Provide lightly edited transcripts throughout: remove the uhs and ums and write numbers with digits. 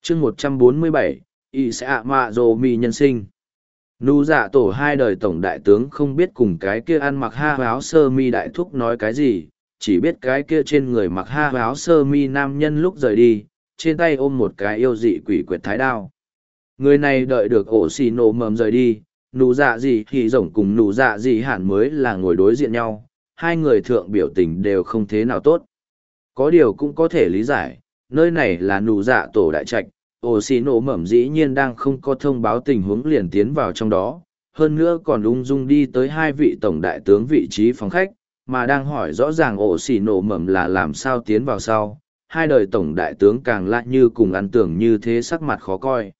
chương 147, y sẽ ạ mạ rồ mì nhân sinh. Nụ dạ tổ hai đời tổng đại tướng không biết cùng cái kia ăn mặc ha áo sơ mi đại thúc nói cái gì, chỉ biết cái kia trên người mặc ha áo sơ mi nam nhân lúc rời đi, trên tay ôm một cái yêu dị quỷ quyệt thái đao. Người này đợi được ổ xì nổ mầm rời đi, nụ dạ gì thì rồng cùng nụ dạ gì hẳn mới là ngồi đối diện nhau, hai người thượng biểu tình đều không thế nào tốt. Có điều cũng có thể lý giải, nơi này là nụ dạ tổ đại trạch, ổ xì nổ mầm dĩ nhiên đang không có thông báo tình huống liền tiến vào trong đó, hơn nữa còn ung dung đi tới hai vị tổng đại tướng vị trí phòng khách, mà đang hỏi rõ ràng ổ xì nổ mầm là làm sao tiến vào sau, hai đời tổng đại tướng càng lạ như cùng ăn tưởng như thế sắc mặt khó coi.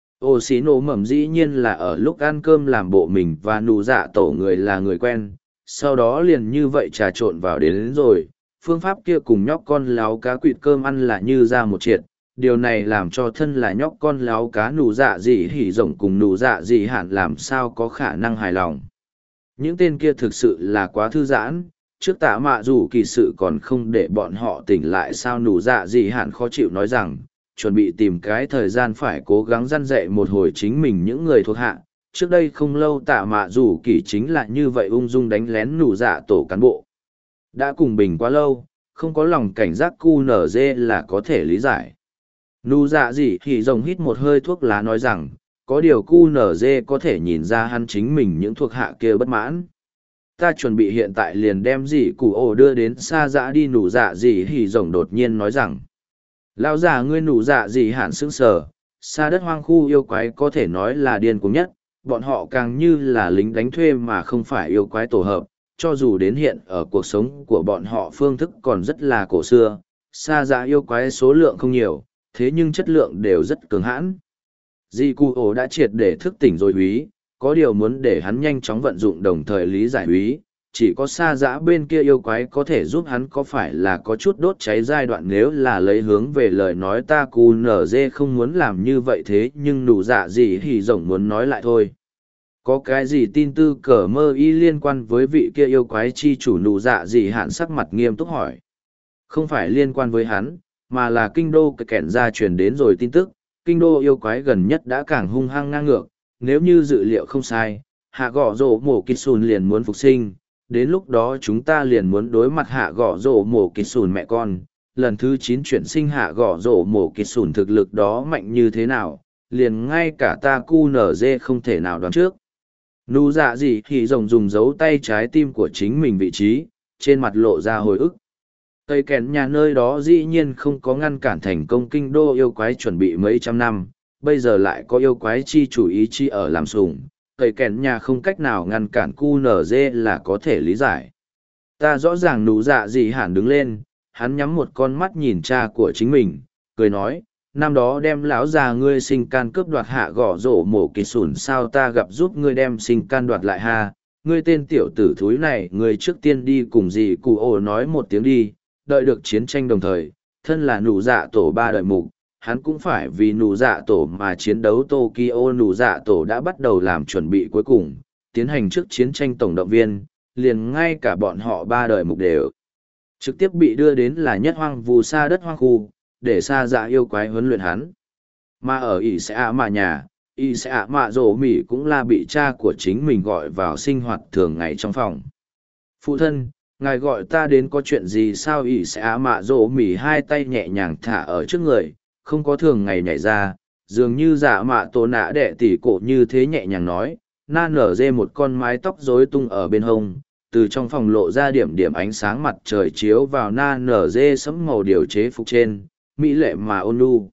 Ổ xì nổ mầm dĩ nhiên là ở lúc ăn cơm làm bộ mình và nụ dạ tổ người là người quen, sau đó liền như vậy trà trộn vào đến rồi, phương pháp kia cùng nhóc con láo cá quỵt cơm ăn là như ra một triệt, điều này làm cho thân là nhóc con láo cá nụ dạ dị hỉ rộng cùng nụ dạ dị hạn làm sao có khả năng hài lòng. Những tên kia thực sự là quá thư giãn, trước tạ mạ dù kỳ sự còn không để bọn họ tỉnh lại sao nụ dạ dị hạn khó chịu nói rằng, chuẩn bị tìm cái thời gian phải cố gắng răn dạy một hồi chính mình những người thuộc hạ. Trước đây không lâu tạ mạ dù kỳ chính là như vậy ung dung đánh lén nụ dạ tổ cán bộ. Đã cùng bình quá lâu, không có lòng cảnh giác cu nở dê là có thể lý giải. Nụ dạ gì thì rồng hít một hơi thuốc lá nói rằng, có điều cu nở dê có thể nhìn ra hắn chính mình những thuộc hạ kia bất mãn. Ta chuẩn bị hiện tại liền đem gì cụ ổ đưa đến xa dã đi nụ dạ gì thì rồng đột nhiên nói rằng. Lão già ngươi nụ dạ gì hạn sững sờ, xa đất hoang khu yêu quái có thể nói là điên cuồng nhất, bọn họ càng như là lính đánh thuê mà không phải yêu quái tổ hợp, cho dù đến hiện ở cuộc sống của bọn họ phương thức còn rất là cổ xưa, xa dã yêu quái số lượng không nhiều, thế nhưng chất lượng đều rất cường hãn. Di Cụ Ổ đã triệt để thức tỉnh rồi úy, có điều muốn để hắn nhanh chóng vận dụng đồng thời lý giải úy, chỉ có xa dã bên kia yêu quái có thể giúp hắn có phải là có chút đốt cháy giai đoạn nếu là lấy hướng về lời nói ta cù nở dê không muốn làm như vậy thế nhưng nụ dạ gì thì rộng muốn nói lại thôi. Có cái gì tin tư cờ mơ y liên quan với vị kia yêu quái chi chủ nụ dạ gì hạn sắc mặt nghiêm túc hỏi. Không phải liên quan với hắn, mà là kinh đô kẹn ra truyền đến rồi tin tức, kinh đô yêu quái gần nhất đã càng hung hăng ngang ngược, nếu như dự liệu không sai, hạ gõ rổ mổ kịch sùn liền muốn phục sinh, đến lúc đó chúng ta liền muốn đối mặt hạ gõ rổ mổ kịch sùn mẹ con, lần thứ 9 chuyển sinh hạ gõ rổ mổ kịch sùn thực lực đó mạnh như thế nào, liền ngay cả ta cu nở dê không thể nào đoán trước. Nụ dạ gì thì rồng dùng dấu tay trái tim của chính mình vị trí, trên mặt lộ ra hồi ức. Tây kèn nhà nơi đó dĩ nhiên không có ngăn cản thành công kinh đô yêu quái chuẩn bị mấy trăm năm, bây giờ lại có yêu quái chi chủ ý chi ở làm sủng. Tây kèn nhà không cách nào ngăn cản cu nở dê là có thể lý giải. Ta rõ ràng nụ dạ gì hẳn đứng lên, hắn nhắm một con mắt nhìn cha của chính mình, cười nói, năm đó đem lão già ngươi sinh can cướp đoạt hạ gõ rổ mổ kỳ sủn sao ta gặp giúp ngươi đem sinh can đoạt lại ha, ngươi tên tiểu tử thúi này ngươi trước tiên đi cùng dì cụ ổ nói một tiếng đi, đợi được chiến tranh đồng thời, thân là nụ dạ tổ ba đời mục, hắn cũng phải vì nụ dạ tổ mà chiến đấu Tokyo nụ dạ tổ đã bắt đầu làm chuẩn bị cuối cùng, tiến hành trước chiến tranh tổng động viên, liền ngay cả bọn họ ba đời mục đều trực tiếp bị đưa đến là nhất hoang vu xa đất hoang khu, để xa dạ yêu quái huấn luyện hắn. Mà ở ỷ sẽ ạ mạ nhà, ỷ sẽ ạ mạ rổ mỉ cũng là bị cha của chính mình gọi vào sinh hoạt thường ngày trong phòng. Phụ thân, ngài gọi ta đến có chuyện gì sao ỷ sẽ ạ mạ rổ mỉ hai tay nhẹ nhàng thả ở trước người, không có thường ngày nhảy ra, dường như dạ mạ tổ nạ đẻ tỉ cổ như thế nhẹ nhàng nói, na nở dê một con mái tóc rối tung ở bên hông, từ trong phòng lộ ra điểm điểm ánh sáng mặt trời chiếu vào na nở dê sẫm màu điều chế phục trên, mỹ lệ mà ôn nhu.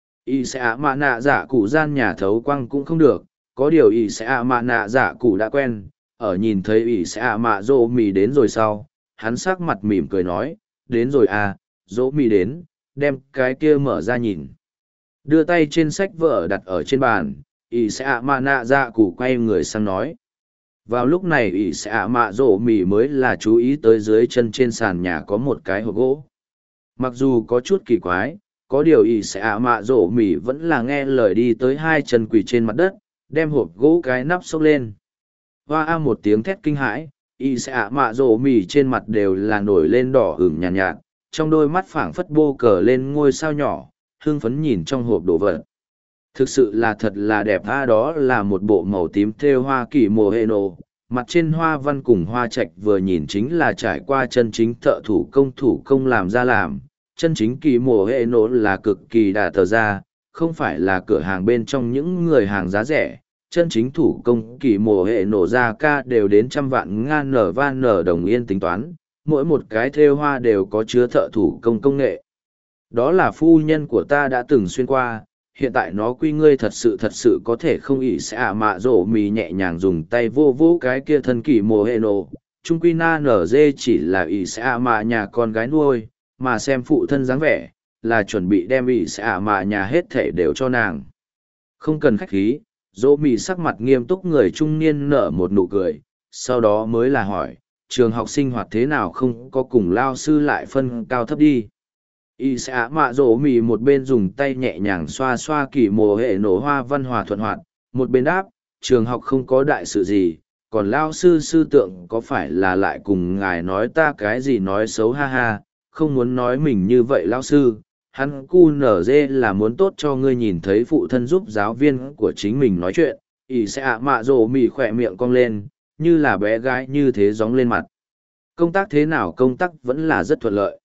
Y sẽ ạ mạ nạ giả cụ gian nhà thấu quăng cũng không được, có điều y sẽ ạ mạ nạ giả cụ đã quen, ở nhìn thấy y sẽ ạ mạ dỗ mì đến rồi sau, hắn sắc mặt mỉm cười nói, đến rồi à, dỗ mì đến, đem cái kia mở ra nhìn. Đưa tay trên sách vở đặt ở trên bàn, y sẽ ạ mạ nạ giả cụ quay người sang nói. Vào lúc này y sẽ ạ mạ dỗ mì mới là chú ý tới dưới chân trên sàn nhà có một cái hộp gỗ. Mặc dù có chút kỳ quái, có điều ỷ sẽ ạ mạ rổ mỉ vẫn là nghe lời đi tới hai chân quỳ trên mặt đất, đem hộp gỗ cái nắp xốc lên. Hoa a một tiếng thét kinh hãi, ỷ sẽ ạ mạ rổ mỉ trên mặt đều là nổi lên đỏ ửng nhàn nhạt, trong đôi mắt phảng phất bô cờ lên ngôi sao nhỏ, hưng phấn nhìn trong hộp đồ vật. Thực sự là thật là đẹp đó là một bộ màu tím thêu hoa kỳ mồ hệ nổ, mặt trên hoa văn cùng hoa trạch vừa nhìn chính là trải qua chân chính thợ thủ công làm ra làm. Chân chính kỳ mồ hệ nổ là cực kỳ đà tờ ra, không phải là cửa hàng bên trong những người hàng giá rẻ. Chân chính thủ công kỳ mồ hệ nổ ra ca đều đến trăm vạn ngàn nở van nở đồng yên tính toán, mỗi một cái thêu hoa đều có chứa thợ thủ công công nghệ. Đó là phu nhân của ta đã từng xuyên qua, hiện tại nó quy ngươi thật sự có thể không ỷ sẽ mạ rổ mì nhẹ nhàng dùng tay vô vô cái kia thân kỳ mồ hệ nổ. Trung quy na nở dê chỉ là ỷ sẽ mạ nhà con gái nuôi, mà xem phụ thân dáng vẻ, là chuẩn bị đem ỷ sẽ mạ nhà hết thể đều cho nàng. Không cần khách khí, rổ mì sắc mặt nghiêm túc người trung niên nở một nụ cười, sau đó mới là hỏi, trường học sinh hoạt thế nào không có cùng lao sư lại phân cao thấp đi. Y sẽ mạ rổ mì một bên dùng tay nhẹ nhàng xoa xoa kỳ mồ hệ nổ hoa văn hòa thuận hoạt, một bên đáp, trường học không có đại sự gì, còn lao sư sư tượng có phải là lại cùng ngài nói ta cái gì nói xấu ha ha, không muốn nói mình như vậy lao sư, hắn cu nở dê là muốn tốt cho ngươi nhìn thấy phụ thân giúp giáo viên của chính mình nói chuyện. Y sẽ mạ rổ mì khỏe miệng cong lên, như là bé gái như thế gióng lên mặt. Công tác thế nào công tác vẫn là rất thuận lợi.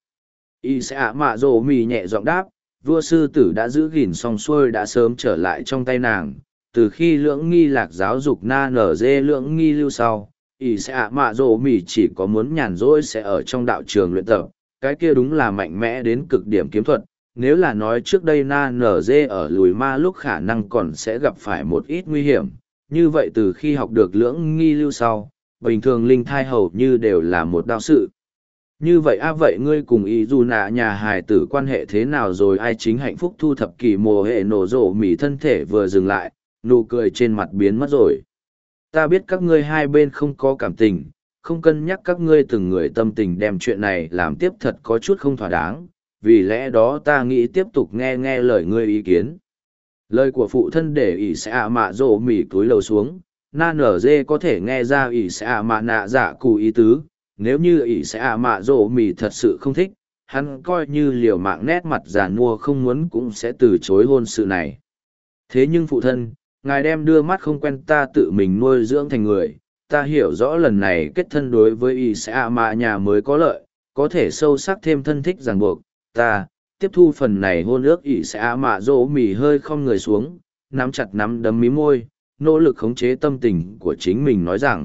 Y sẽ mạ rổ mì nhẹ giọng đáp, vua sư tử đã giữ gìn xong xuôi đã sớm trở lại trong tay nàng. Từ khi lưỡng nghi lạc giáo dục na nở dê lưỡng nghi lưu sau, Y sẽ mạ rổ mì chỉ có muốn nhàn rỗi sẽ ở trong đạo trường luyện tập, cái kia đúng là mạnh mẽ đến cực điểm kiếm thuật. Nếu là nói trước đây na nở dê ở lùi ma lúc khả năng còn sẽ gặp phải một ít nguy hiểm, như vậy từ khi học được lưỡng nghi lưu sau, bình thường linh thai hầu như đều là một đạo sự. Như vậy vậy ngươi cùng ý dù nạ nhà hài tử quan hệ thế nào rồi ai chính hạnh phúc thu thập kỳ mồ hệ nổ rộ mỉ thân thể vừa dừng lại, nụ cười trên mặt biến mất rồi. Ta biết các ngươi hai bên không có cảm tình, không cân nhắc các ngươi từng người tâm tình đem chuyện này làm tiếp thật có chút không thỏa đáng, vì lẽ đó ta nghĩ tiếp tục nghe lời ngươi ý kiến. Lời của phụ thân để ỷ sẽ mạ rộ mỉ cúi lầu xuống, na nở dê có thể nghe ra ỷ sẽ mạ nạ dạ cụ ý tứ. Nếu như ỷ sẽ mạ rộ mì thật sự không thích, hắn coi như liều mạng nét mặt già nua không muốn cũng sẽ từ chối hôn sự này. Thế nhưng phụ thân, ngài đem đưa mắt không quen ta tự mình nuôi dưỡng thành người, ta hiểu rõ lần này kết thân đối với ỷ sẽ mạ nhà mới có lợi, có thể sâu sắc thêm thân thích ràng buộc, ta tiếp thu phần này hôn ước ỷ sẽ mạ rộ mì hơi không người xuống, nắm chặt nắm đấm mí môi, nỗ lực khống chế tâm tình của chính mình nói rằng.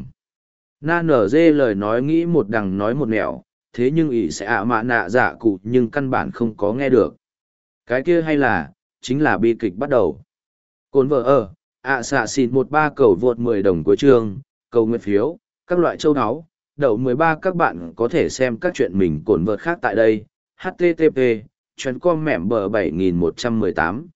Na nở dê lời nói nghĩ một đằng nói một nẻo, thế nhưng ỷ sẽ mạ nạ dạ cụ nhưng căn bản không có nghe được. Cái kia hay là, chính là bi kịch bắt đầu. Cồn vợ ở, xạ xịt 13 cầu vượt 10 đồng cuối chương, cầu nguyện phiếu, các loại châu áo, đậu 13 các bạn có thể xem các chuyện mình cồn vợt khác tại đây. HTTP, chuyến com mẻm bờ 7118.